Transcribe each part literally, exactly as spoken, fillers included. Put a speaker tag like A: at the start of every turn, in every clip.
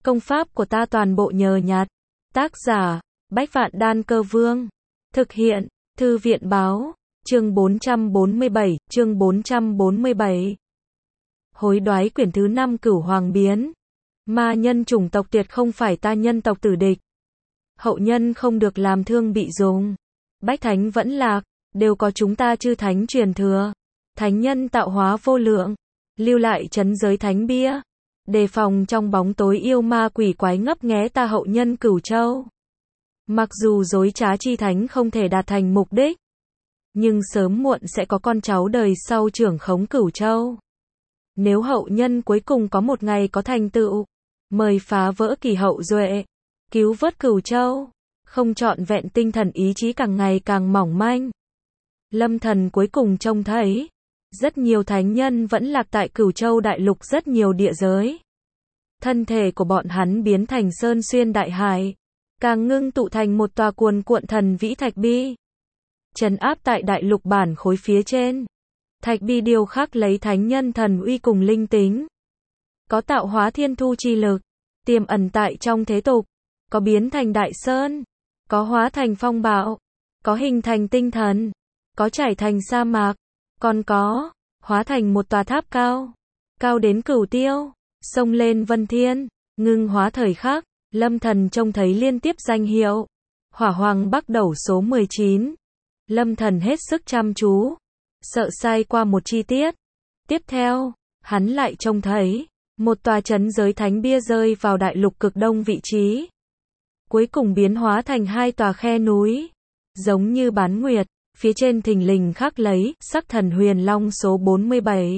A: Công pháp của ta toàn bộ nhờ nhặt. Tác giả, Bách Vạn Đan Cơ Vương. Thực hiện, Thư viện Báo. Chương bốn trăm bốn mươi bảy, chương bốn trăm bốn mươi bảy. Hối đoái quyển thứ năm Cửu Hoàng Biến. Ma nhân chủng tộc tuyệt không phải ta nhân tộc tử địch. Hậu nhân không được làm thương bị dùng. Bách thánh vẫn lạc, đều có chúng ta chư thánh truyền thừa. Thánh nhân tạo hóa vô lượng, lưu lại trấn giới thánh bia. Đề phòng trong bóng tối yêu ma quỷ quái ngấp nghé ta hậu nhân Cửu Châu. Mặc dù dối trá chi thánh không thể đạt thành mục đích, nhưng sớm muộn sẽ có con cháu đời sau trưởng khống Cửu Châu. Nếu hậu nhân cuối cùng có một ngày có thành tựu, mời phá vỡ kỳ hậu duệ, cứu vớt Cửu Châu, không trọn vẹn tinh thần ý chí càng ngày càng mỏng manh. Lâm Thần cuối cùng trông thấy, rất nhiều thánh nhân vẫn lạc tại Cửu Châu đại lục rất nhiều địa giới. Thân thể của bọn hắn biến thành sơn xuyên đại hải, càng ngưng tụ thành một tòa cuồn cuộn thần vĩ thạch bi, trấn áp tại đại lục bản khối phía trên. Thạch bi điêu khắc lấy thánh nhân thần uy cùng linh tính, có tạo hóa thiên thu chi lực, tiềm ẩn tại trong thế tục, có biến thành đại sơn, có hóa thành phong bạo, có hình thành tinh thần, có trải thành sa mạc, còn có hóa thành một tòa tháp cao, cao đến cửu tiêu, xông lên vân thiên, ngưng hóa thời khắc. Lâm Thần trông thấy liên tiếp danh hiệu. Hỏa Hoàng Bắc Đẩu số mười chín. Lâm Thần hết sức chăm chú, sợ sai qua một chi tiết. Tiếp theo, hắn lại trông thấy một tòa trấn giới thánh bia rơi vào đại lục cực đông vị trí. Cuối cùng biến hóa thành hai tòa khe núi, giống như bán nguyệt, phía trên thình lình khắc lấy sắc thần huyền long số bốn mươi bảy.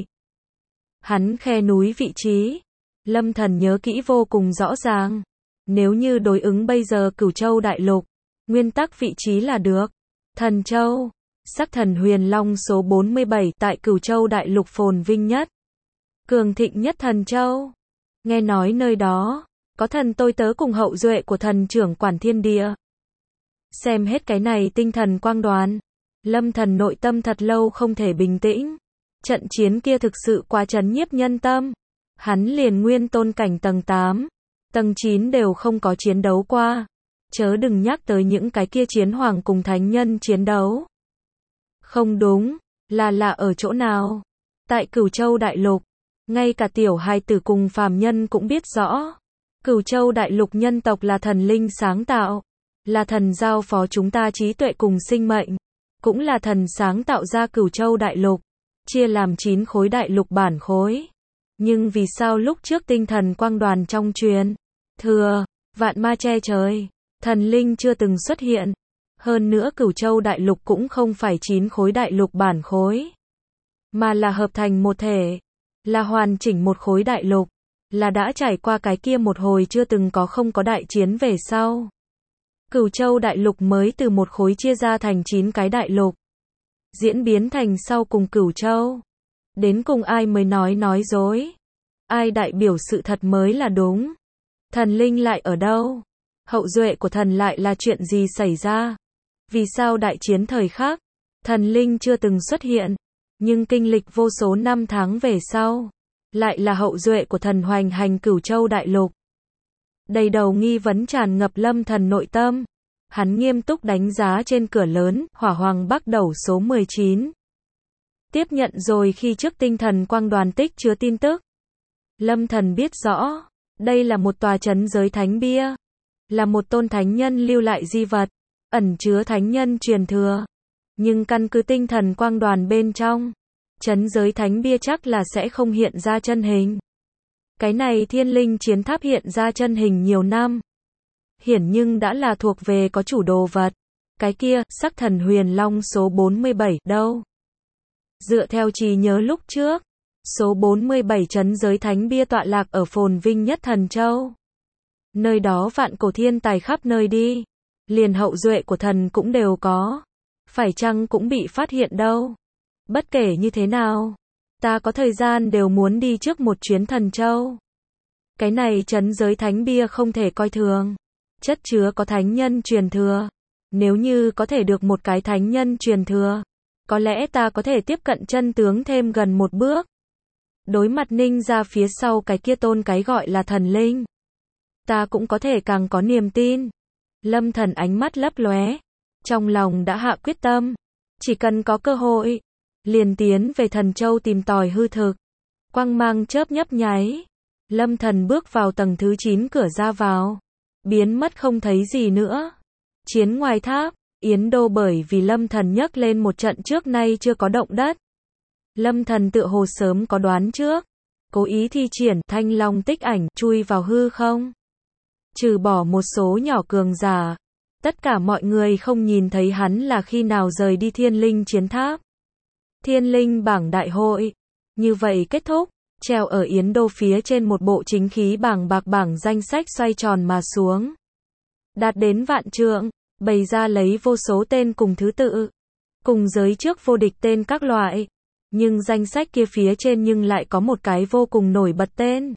A: Hắn khe núi vị trí, Lâm Thần nhớ kỹ vô cùng rõ ràng. Nếu như đối ứng bây giờ Cửu Châu đại lục, nguyên tắc vị trí là được. Thần Châu, sắc thần huyền long số bốn mươi bảy tại Cửu Châu đại lục phồn vinh nhất, cường thịnh nhất Thần Châu. Nghe nói nơi đó có thần tôi tớ cùng hậu duệ của thần trưởng quản thiên địa. Xem hết cái này tinh thần quang đoàn, Lâm Thần nội tâm thật lâu không thể bình tĩnh. Trận chiến kia thực sự quá chấn nhiếp nhân tâm. Hắn liền nguyên tôn cảnh tầng tám, tầng chín đều không có chiến đấu qua. Chớ đừng nhắc tới những cái kia chiến hoàng cùng thánh nhân chiến đấu. Không đúng, là lạ ở chỗ nào? Tại Cửu Châu đại lục, ngay cả tiểu hài tử cùng phàm nhân cũng biết rõ. Cửu Châu đại lục nhân tộc là thần linh sáng tạo, là thần giao phó chúng ta trí tuệ cùng sinh mệnh, cũng là thần sáng tạo ra Cửu Châu đại lục, chia làm chín khối đại lục bản khối. Nhưng vì sao lúc trước tinh thần quang đoàn trong truyền thừa, vạn ma che trời, thần linh chưa từng xuất hiện? Hơn nữa Cửu Châu đại lục cũng không phải chín khối đại lục bản khối, mà là hợp thành một thể, là hoàn chỉnh một khối đại lục, là đã trải qua cái kia một hồi chưa từng có không có đại chiến về sau. Cửu Châu đại lục mới từ một khối chia ra thành chín cái đại lục, diễn biến thành sau cùng Cửu Châu. Đến cùng ai mới nói nói dối? Ai đại biểu sự thật mới là đúng? Thần linh lại ở đâu? Hậu duệ của thần lại là chuyện gì xảy ra? Vì sao đại chiến thời khắc, thần linh chưa từng xuất hiện, nhưng kinh lịch vô số năm tháng về sau, lại là hậu duệ của thần hoành hành Cửu Châu đại lục? Đầy đầu nghi vấn tràn ngập Lâm Thần nội tâm. Hắn nghiêm túc đánh giá trên cửa lớn, Hỏa Hoàng Bắc Đẩu số mười chín. Tiếp nhận rồi khi trước tinh thần quang đoàn tích chứa tin tức. Lâm Thần biết rõ, đây là một tòa trấn giới thánh bia, là một tôn thánh nhân lưu lại di vật, ẩn chứa thánh nhân truyền thừa. Nhưng căn cứ tinh thần quang đoàn bên trong, trấn giới thánh bia chắc là sẽ không hiện ra chân hình. Cái này thiên linh chiến tháp hiện ra chân hình nhiều năm, hiển nhưng đã là thuộc về có chủ đồ vật. Cái kia, sắc thần huyền long số bốn mươi bảy, đâu? Dựa theo trí nhớ lúc trước, số bốn mươi bảy trấn giới thánh bia tọa lạc ở phồn vinh nhất Thần Châu. Nơi đó vạn cổ thiên tài khắp nơi đi, liền hậu duệ của thần cũng đều có. Phải chăng cũng bị phát hiện đâu? Bất kể như thế nào, ta có thời gian đều muốn đi trước một chuyến Thần Châu. Cái này trấn giới thánh bia không thể coi thường, chất chứa có thánh nhân truyền thừa. Nếu như có thể được một cái thánh nhân truyền thừa, có lẽ ta có thể tiếp cận chân tướng thêm gần một bước. Đối mặt ninh ra phía sau cái kia tôn cái gọi là thần linh. ta cũng có thể càng có niềm tin. Lâm Thần ánh mắt lấp lóe, trong lòng đã hạ quyết tâm, chỉ cần có cơ hội, liền tiến về Thần Châu tìm tòi hư thực. Quang mang chớp nhấp nháy, Lâm Thần bước vào tầng thứ chín cửa ra vào, biến mất không thấy gì nữa. Chiến ngoài tháp, Yến Đô bởi vì Lâm Thần nhấc lên một trận trước nay chưa có động đất. Lâm Thần tựa hồ sớm có đoán trước, cố ý thi triển Thanh Long tích ảnh chui vào hư không. Trừ bỏ một số nhỏ cường giả, tất cả mọi người không nhìn thấy hắn là khi nào rời đi Thiên Linh chiến tháp. Thiên Linh bảng đại hội, như vậy kết thúc, treo ở Yến Đô phía trên một bộ chính khí bảng bạc bảng danh sách xoay tròn mà xuống. Đạt đến vạn trượng, bày ra lấy vô số tên cùng thứ tự, cùng giới trước vô địch tên các loại. Nhưng danh sách kia phía trên nhưng lại có một cái vô cùng nổi bật tên.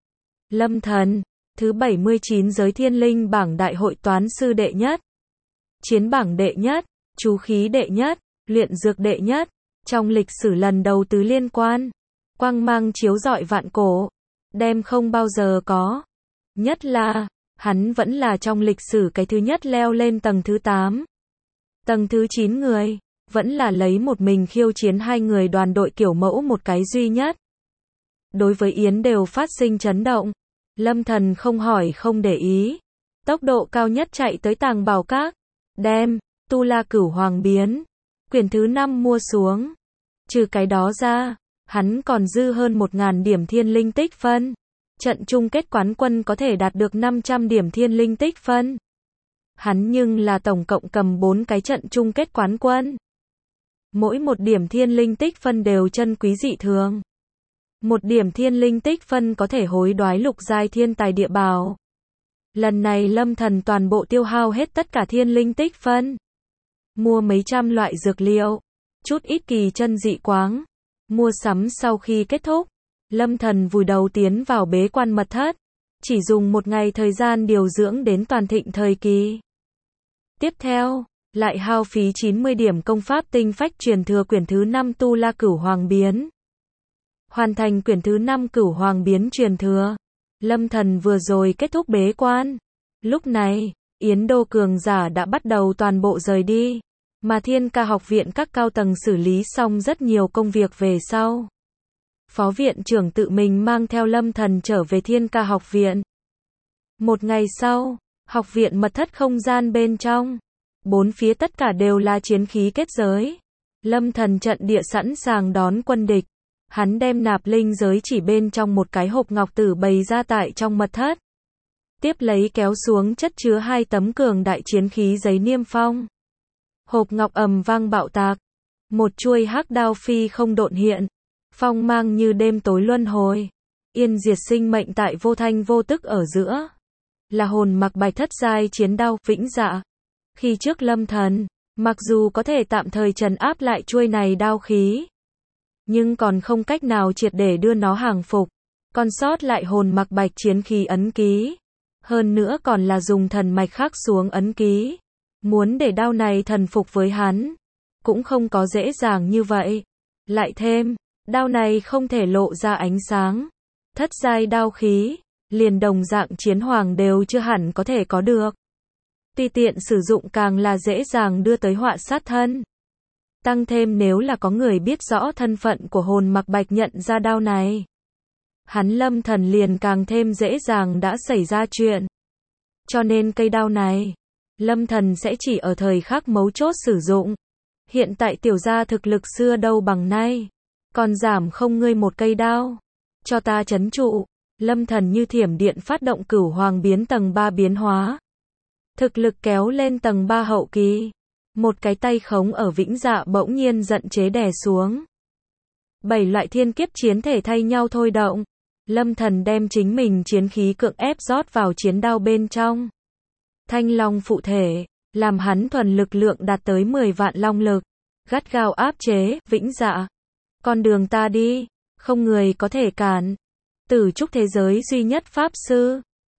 A: Lâm Thần, thứ bảy mươi chín giới Thiên Linh bảng đại hội toán sư đệ nhất, chiến bảng đệ nhất, chú khí đệ nhất, luyện dược đệ nhất, trong lịch sử lần đầu tứ liên quan, quang mang chiếu rọi vạn cổ, đem không bao giờ có. Nhất là, hắn vẫn là trong lịch sử cái thứ nhất leo lên tầng thứ tám. Tầng thứ chín người, vẫn là lấy một mình khiêu chiến hai người đoàn đội kiểu mẫu một cái duy nhất. Đối với Yến đều phát sinh chấn động, Lâm Thần không hỏi không để ý, tốc độ cao nhất chạy tới Tàng Bảo Các, đem Tu La Cửu Hoàng biến quyển thứ năm mua xuống. Trừ cái đó ra, hắn còn dư hơn một nghìn điểm thiên linh tích phân. Trận chung kết quán quân có thể đạt được năm trăm điểm thiên linh tích phân. Hắn nhưng là tổng cộng cầm bốn cái trận chung kết quán quân. Mỗi một điểm thiên linh tích phân đều chân quý dị thường. Một điểm thiên linh tích phân có thể hối đoái lục giai thiên tài địa bảo. Lần này Lâm Thần toàn bộ tiêu hao hết tất cả thiên linh tích phân. Mua mấy trăm loại dược liệu, chút ít kỳ chân dị quáng. Mua sắm sau khi kết thúc, Lâm Thần vùi đầu tiến vào bế quan mật thất. Chỉ dùng một ngày thời gian điều dưỡng đến toàn thịnh thời kỳ. Tiếp theo, lại hao phí chín mươi điểm công pháp tinh phách truyền thừa quyển thứ năm Tu La Cửu Hoàng biến. Hoàn thành quyển thứ năm Cửu Hoàng biến truyền thừa. Lâm Thần vừa rồi kết thúc bế quan. Lúc này, Yến Đô cường giả đã bắt đầu toàn bộ rời đi. Mà Thiên Ca học viện các cao tầng xử lý xong rất nhiều công việc về sau. Phó viện trưởng tự mình mang theo Lâm Thần trở về Thiên Ca học viện. Một ngày sau, học viện mật thất không gian bên trong, bốn phía tất cả đều là chiến khí kết giới. Lâm Thần trận địa sẵn sàng đón quân địch. Hắn đem nạp linh giới chỉ bên trong một cái hộp ngọc tử bày ra tại trong mật thất. Tiếp lấy kéo xuống chất chứa hai tấm cường đại chiến khí giấy niêm phong. Hộp ngọc ầm vang bạo tạc. Một chuôi hắc đao phi không độn hiện. Phong mang như đêm tối luân hồi. Yên diệt sinh mệnh tại vô thanh vô tức ở giữa. Là hồn mặc bạch thất giai chiến đao vĩnh dạ. Khi trước Lâm Thần, mặc dù có thể tạm thời trấn áp lại chuôi này đao khí, nhưng còn không cách nào triệt để đưa nó hàng phục. Còn sót lại hồn mặc bạch chiến khí ấn ký. Hơn nữa còn là dùng thần mạch khắc xuống ấn ký. Muốn để đao này thần phục với hắn, cũng không có dễ dàng như vậy. Lại thêm, đao này không thể lộ ra ánh sáng. Thất giai đao khí, liền đồng dạng chiến hoàng đều chưa hẳn có thể có được. Tùy tiện sử dụng càng là dễ dàng đưa tới họa sát thân. Tăng thêm nếu là có người biết rõ thân phận của hồn mặc bạch nhận ra đao này, hắn Lâm Thần liền càng thêm dễ dàng đã xảy ra chuyện. Cho nên cây đao này, Lâm Thần sẽ chỉ ở thời khắc mấu chốt sử dụng. Hiện tại tiểu gia thực lực xưa đâu bằng nay, còn giảm không ngươi một cây đao. Cho ta trấn trụ. Lâm Thần như thiểm điện phát động Cửu Hoàng biến tầng ba biến hóa. Thực lực kéo lên tầng ba hậu kỳ. Một cái tay khống ở vĩnh dạ bỗng nhiên giận chế đè xuống. Bảy loại thiên kiếp chiến thể thay nhau thôi động. Lâm Thần đem chính mình chiến khí cưỡng ép rót vào chiến đao bên trong. Thanh long phụ thể, làm hắn thuần lực lượng đạt tới mười vạn long lực. Gắt gao áp chế, vĩnh dạ. Con đường ta đi, không người có thể cản. Tử trúc thế giới duy nhất pháp sư.